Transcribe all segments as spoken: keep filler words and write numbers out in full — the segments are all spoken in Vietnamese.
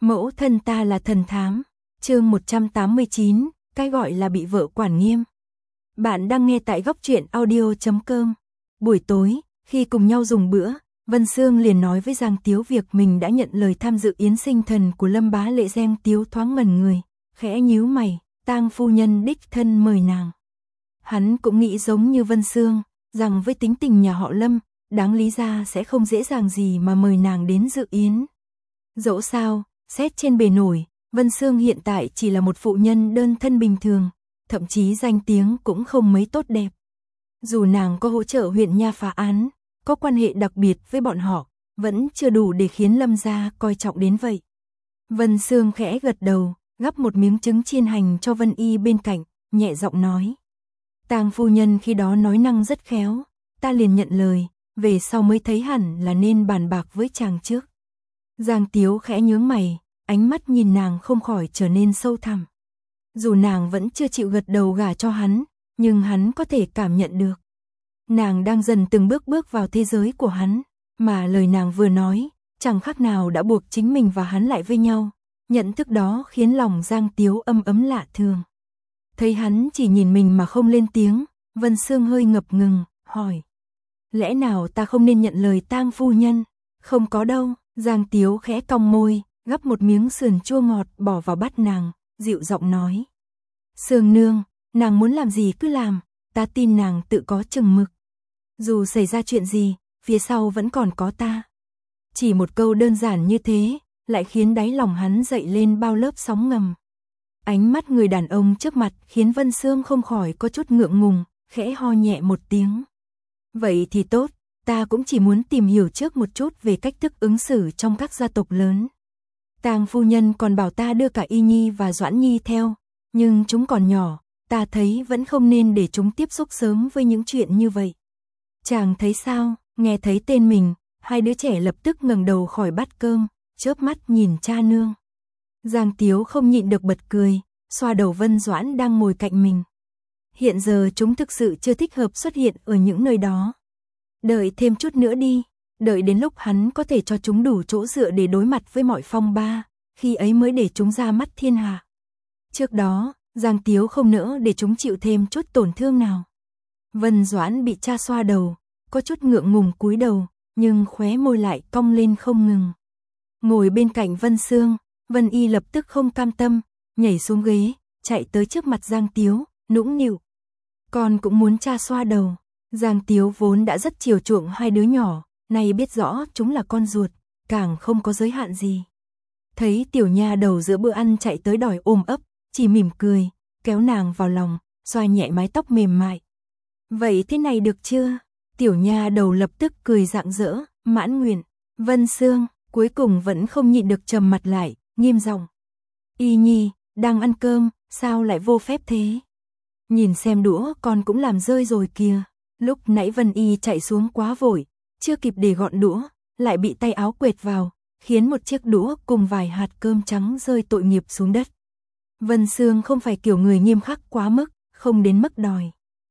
Mẫu thân ta là thần thám. Chương một trăm tám mươi chín, cái gọi là bị vợ quản nghiêm. Bạn đang nghe tại góc truyện audio chấm com. Buổi tối, khi cùng nhau dùng bữa, Vân Sương liền nói với Giang Tiếu việc mình đã nhận lời tham dự yến sinh thần của Lâm Bá Lệ. Giang Tiếu thoáng ngẩn người, khẽ nhíu mày, tang phu nhân đích thân mời nàng. Hắn cũng nghĩ giống như Vân Sương, rằng với tính tình nhà họ Lâm, đáng lý ra sẽ không dễ dàng gì mà mời nàng đến dự yến. Dẫu sao, xét trên bề nổi, Vân Sương hiện tại chỉ là một phụ nhân đơn thân bình thường, thậm chí danh tiếng cũng không mấy tốt đẹp. Dù nàng có hỗ trợ huyện nha phá án, có quan hệ đặc biệt với bọn họ, vẫn chưa đủ để khiến Lâm gia coi trọng đến vậy. Vân Sương khẽ gật đầu, gắp một miếng trứng chiên hành cho Vân Y bên cạnh, nhẹ giọng nói. Tang phu nhân khi đó nói năng rất khéo, ta liền nhận lời, về sau mới thấy hẳn là nên bàn bạc với chàng trước. Giang Tiếu khẽ nhướng mày, ánh mắt nhìn nàng không khỏi trở nên sâu thẳm. Dù nàng vẫn chưa chịu gật đầu gả cho hắn, nhưng hắn có thể cảm nhận được. Nàng đang dần từng bước bước vào thế giới của hắn, mà lời nàng vừa nói, chẳng khác nào đã buộc chính mình và hắn lại với nhau. Nhận thức đó khiến lòng Giang Tiếu âm ấm lạ thường. Thấy hắn chỉ nhìn mình mà không lên tiếng, Vân Sương hơi ngập ngừng, hỏi. Lẽ nào ta không nên nhận lời tang phu nhân? Không có đâu. Giang Tiếu khẽ cong môi, gắp một miếng sườn chua ngọt bỏ vào bát nàng, dịu giọng nói. Sương nương, nàng muốn làm gì cứ làm, ta tin nàng tự có chừng mực. Dù xảy ra chuyện gì, phía sau vẫn còn có ta. Chỉ một câu đơn giản như thế, lại khiến đáy lòng hắn dậy lên bao lớp sóng ngầm. Ánh mắt người đàn ông trước mặt khiến Vân Sương không khỏi có chút ngượng ngùng, khẽ ho nhẹ một tiếng. Vậy thì tốt. Ta cũng chỉ muốn tìm hiểu trước một chút về cách thức ứng xử trong các gia tộc lớn. Tang phu nhân còn bảo ta đưa cả Y Nhi và Doãn Nhi theo, nhưng chúng còn nhỏ, ta thấy vẫn không nên để chúng tiếp xúc sớm với những chuyện như vậy. Chàng thấy sao? Nghe thấy tên mình, hai đứa trẻ lập tức ngẩng đầu khỏi bát cơm, chớp mắt nhìn cha nương. Giang Tiếu không nhịn được bật cười, xoa đầu Vân Doãn đang ngồi cạnh mình. Hiện giờ chúng thực sự chưa thích hợp xuất hiện ở những nơi đó. Đợi thêm chút nữa đi, đợi đến lúc hắn có thể cho chúng đủ chỗ dựa để đối mặt với mọi phong ba, khi ấy mới để chúng ra mắt thiên hạ. Trước đó, Giang Tiếu không nỡ để chúng chịu thêm chút tổn thương nào. Vân Doãn bị cha xoa đầu, có chút ngượng ngùng cúi đầu, nhưng khóe môi lại cong lên không ngừng. Ngồi bên cạnh Vân Sương, Vân Y lập tức không cam tâm, nhảy xuống ghế, chạy tới trước mặt Giang Tiếu, nũng nịu. Con cũng muốn cha xoa đầu. Giang Tiếu vốn đã rất chiều chuộng hai đứa nhỏ, nay biết rõ chúng là con ruột, càng không có giới hạn gì. Thấy tiểu nha đầu giữa bữa ăn chạy tới đòi ôm ấp, chỉ mỉm cười, kéo nàng vào lòng, xoa nhẹ mái tóc mềm mại. Vậy thế này được chưa? Tiểu nha đầu lập tức cười rạng rỡ, mãn nguyện. Vân Sương cuối cùng vẫn không nhịn được trầm mặt lại, nghiêm giọng. Y Nhi, đang ăn cơm, sao lại vô phép thế? Nhìn xem đũa con cũng làm rơi rồi kìa. Lúc nãy Vân Y chạy xuống quá vội, chưa kịp để gọn đũa, lại bị tay áo quệt vào, khiến một chiếc đũa cùng vài hạt cơm trắng rơi tội nghiệp xuống đất. Vân Sương không phải kiểu người nghiêm khắc quá mức, không đến mức đòi.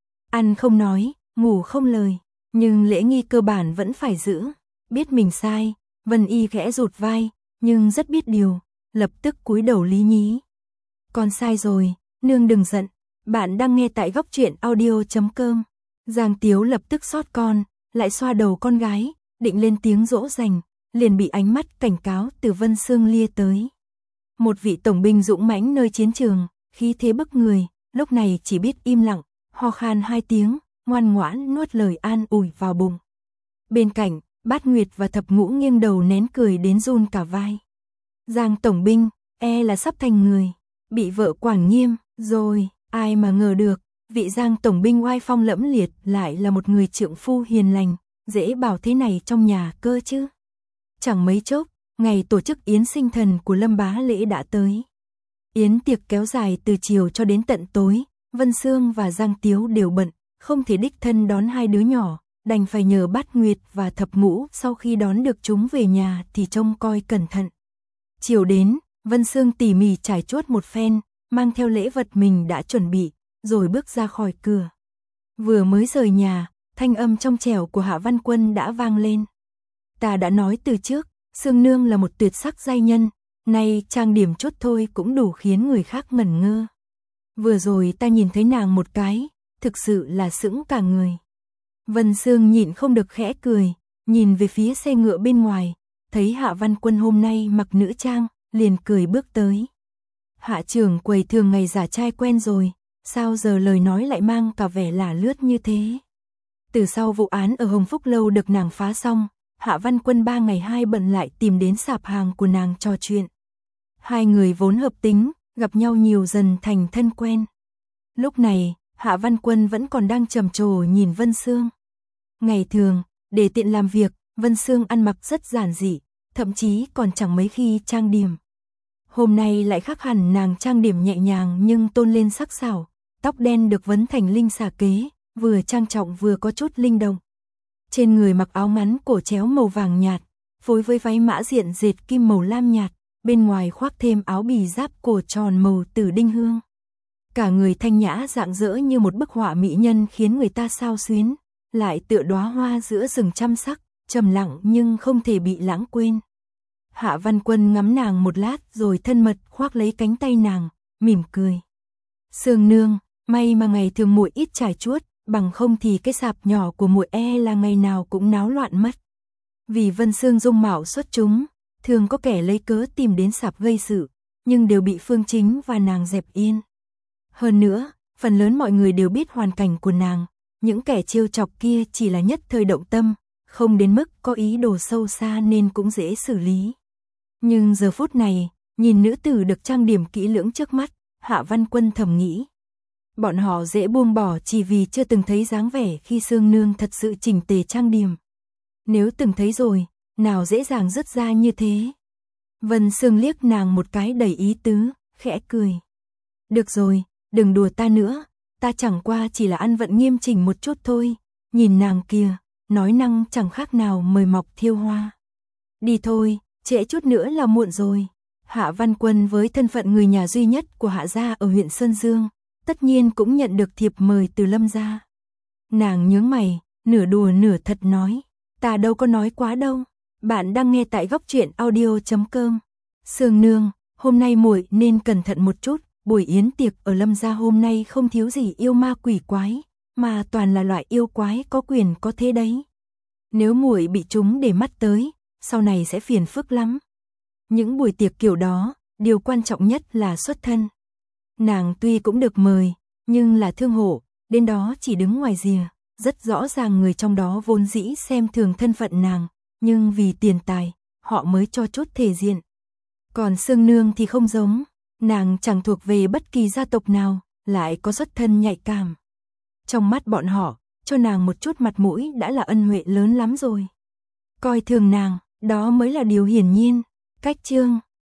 Ăn không nói, ngủ không lời, nhưng lễ nghi cơ bản vẫn phải giữ. Biết mình sai, Vân Y khẽ rụt vai, nhưng rất biết điều, lập tức cúi đầu lý nhí. Con sai rồi, nương đừng giận, bạn đang nghe tại góc truyện audio chấm com. Giang Tiếu lập tức xót con, lại xoa đầu con gái, định lên tiếng dỗ dành, liền bị ánh mắt cảnh cáo từ Vân Sương lia tới. Một vị tổng binh dũng mãnh nơi chiến trường, khí thế bức người, lúc này chỉ biết im lặng, ho khan hai tiếng, ngoan ngoãn nuốt lời an ủi vào bụng. Bên cạnh, Bát Nguyệt và Thập Ngũ nghiêng đầu nén cười đến run cả vai. Giang tổng binh, e là sắp thành người, bị vợ quản nghiêm, rồi, ai mà ngờ được. Vị Giang tổng binh oai phong lẫm liệt lại là một người trượng phu hiền lành, dễ bảo thế này trong nhà cơ chứ. Chẳng mấy chốc, ngày tổ chức yến sinh thần của Lâm Bá Lễ đã tới. Yến tiệc kéo dài từ chiều cho đến tận tối, Vân Sương và Giang Tiếu đều bận, không thể đích thân đón hai đứa nhỏ, đành phải nhờ Bát Nguyệt và Thập Ngũ sau khi đón được chúng về nhà thì trông coi cẩn thận. Chiều đến, Vân Sương tỉ mỉ trải chuốt một phen, mang theo lễ vật mình đã chuẩn bị, rồi bước ra khỏi cửa. Vừa mới rời nhà, thanh âm trong trẻo của Hạ Văn Quân đã vang lên. Ta đã nói từ trước, Sương nương là một tuyệt sắc giai nhân, nay trang điểm chút thôi cũng đủ khiến người khác ngẩn ngơ. Vừa rồi ta nhìn thấy nàng một cái, thực sự là sững cả người. Vân Sương nhịn không được khẽ cười, nhìn về phía xe ngựa bên ngoài, thấy Hạ Văn Quân hôm nay mặc nữ trang, liền cười bước tới. Hạ trưởng quầy thường ngày giả trai quen rồi, sao giờ lời nói lại mang cả vẻ lả lướt như thế. Từ sau vụ án ở Hồng Phúc Lâu được nàng phá xong, Hạ Văn Quân ba ngày hai bận lại tìm đến sạp hàng của nàng trò chuyện. Hai người vốn hợp tính, gặp nhau nhiều dần thành thân quen. Lúc này, Hạ Văn Quân vẫn còn đang trầm trồ nhìn Vân Sương. Ngày thường, để tiện làm việc, Vân Sương ăn mặc rất giản dị, thậm chí còn chẳng mấy khi trang điểm. Hôm nay lại khác hẳn, nàng trang điểm nhẹ nhàng nhưng tôn lên sắc sảo, tóc đen được vấn thành linh xà kế, vừa trang trọng vừa có chút linh động. Trên người mặc áo ngắn cổ chéo màu vàng nhạt, phối với váy mã diện dệt kim màu lam nhạt, bên ngoài khoác thêm áo bì giáp cổ tròn màu tử đinh hương. Cả người thanh nhã rạng rỡ như một bức họa mỹ nhân khiến người ta xao xuyến, lại tựa đóa hoa giữa rừng trăm sắc, trầm lặng nhưng không thể bị lãng quên. Hạ Văn Quân ngắm nàng một lát rồi thân mật khoác lấy cánh tay nàng, mỉm cười. Sương nương, may mà ngày thường muội ít trải chuốt, bằng không thì cái sạp nhỏ của muội e là ngày nào cũng náo loạn mất. Vì Vân Sương dung mạo xuất chúng, thường có kẻ lấy cớ tìm đến sạp gây sự, nhưng đều bị Phương Chính và nàng dẹp yên. Hơn nữa, phần lớn mọi người đều biết hoàn cảnh của nàng, những kẻ trêu chọc kia chỉ là nhất thời động tâm, không đến mức có ý đồ sâu xa nên cũng dễ xử lý. Nhưng giờ phút này, nhìn nữ tử được trang điểm kỹ lưỡng trước mắt, Hạ Văn Quân thầm nghĩ. Bọn họ dễ buông bỏ chỉ vì chưa từng thấy dáng vẻ khi Sương nương thật sự chỉnh tề trang điểm. Nếu từng thấy rồi, nào dễ dàng dứt ra như thế. Vân Sương liếc nàng một cái đầy ý tứ, khẽ cười. Được rồi, đừng đùa ta nữa, ta chẳng qua chỉ là ăn vận nghiêm chỉnh một chút thôi. Nhìn nàng kia, nói năng chẳng khác nào mời mọc thiêu hoa. Đi thôi, trễ chút nữa là muộn rồi. Hạ Văn Quân với thân phận người nhà duy nhất của Hạ gia ở huyện Sơn Dương, tất nhiên cũng nhận được thiệp mời từ Lâm gia. Nàng nhướng mày, nửa đùa nửa thật nói, ta đâu có nói quá đâu. Bạn đang nghe tại góc truyện audio chấm com. Sương nương, hôm nay muội nên cẩn thận một chút, buổi yến tiệc ở Lâm gia hôm nay không thiếu gì yêu ma quỷ quái, mà toàn là loại yêu quái có quyền có thế đấy. Nếu muội bị chúng để mắt tới, sau này sẽ phiền phức lắm. Những buổi tiệc kiểu đó, điều quan trọng nhất là xuất thân. Nàng tuy cũng được mời, nhưng là thương hộ, đến đó chỉ đứng ngoài rìa, rất rõ ràng người trong đó vốn dĩ xem thường thân phận nàng, nhưng vì tiền tài, họ mới cho chút thể diện. Còn Sương nương thì không giống, nàng chẳng thuộc về bất kỳ gia tộc nào, lại có xuất thân nhạy cảm. Trong mắt bọn họ, cho nàng một chút mặt mũi đã là ân huệ lớn lắm rồi. Coi thường nàng, đó mới là điều hiển nhiên. Cách chương